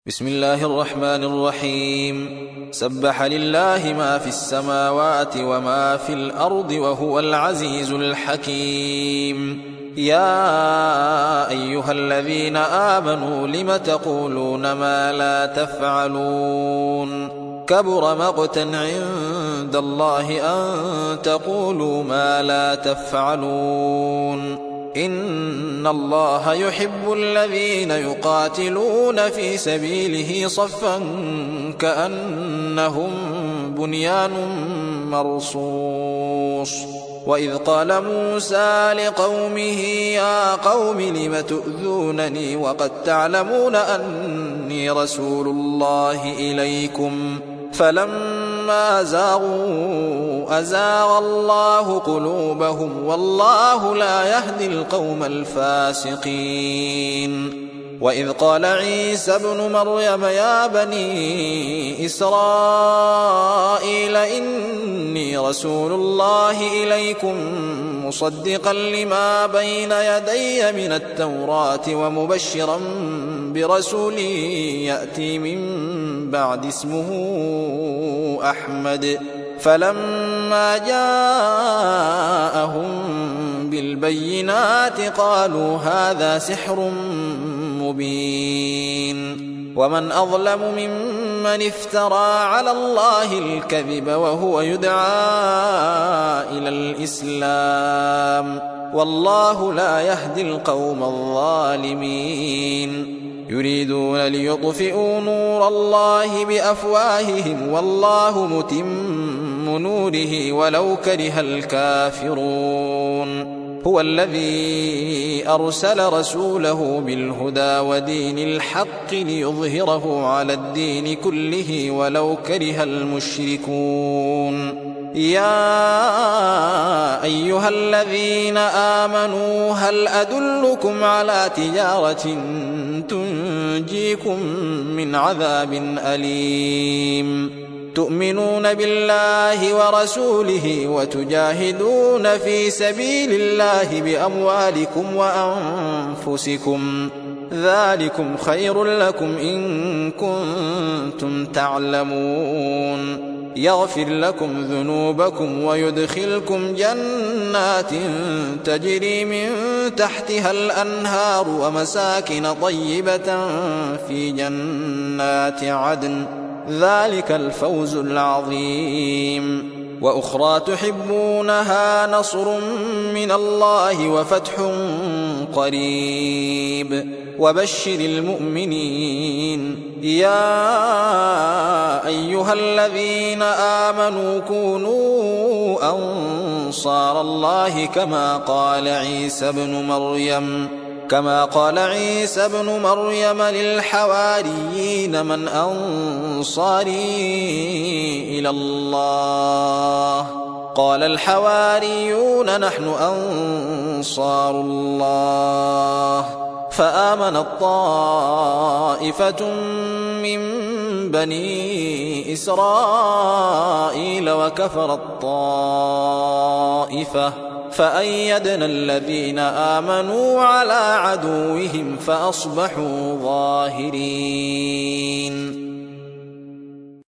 بسم الله الرحمن الرحيم. سبح لله ما في السماوات وما في الأرض وهو العزيز الحكيم. يا أيها الذين آمنوا لم تقولون ما لا تفعلون؟ كبر مقتا عند الله أن تقولوا ما لا تفعلون. إن الله يحب الذين يقاتلون في سبيله صفا كأنهم بنيان مرصوص. وإذ قال موسى لقومه يا قوم لم تؤذونني وقد تعلمون أني رسول الله إليكم فلما زاغوا أزاغ الله قلوبهم والله لا يهدي القوم الفاسقين. وإذ قال عيسى ابن مريم يا بني إسرائيل إني رسول الله إليكم مصدقا لما بين يدي من التوراة ومبشرا برسول يأتي من بعد اسمه أحمد. فلما جاءهم بالبينات قالوا هذا سحر مبين. ومن أظلم ممن افترى على الله الكذب وهو يدعى إلى الإسلام والله لا يهدي القوم الظالمين. يريدون ليطفئوا نور الله بأفواههم والله متم نوره ولو كره الكافرون. هو الذي أرسل رسوله بالهدى ودين الحق ليظهره على الدين كله ولو كره المشركون. يا أيها الذين آمنوا هل أدلكم على تجارة تنجيكم من عذاب أليم؟ تؤمنون بالله ورسوله وتجاهدون في سبيل الله بأموالكم وأنفسكم ذلكم خير لكم إن كنتم تعلمون. يغفر لكم ذنوبكم ويدخلكم جنات تجري من تحتها الأنهار ومساكن طيبة في جنات عدن ذلك الفوز العظيم. وأخرى تحبونها نصر من الله وفتح قريب وبشر المؤمنين. يا أيها الذين آمنوا كونوا أنصار الله كما قال عيسى ابن مريم للحواريين من أنصاري إلى الله؟ قال الحواريون نحن أنصار الله. فآمنت طائفة من بني إسرائيل وكفرت طائفة فأيدنا الذين آمنوا على عدوهم فأصبحوا ظاهرين.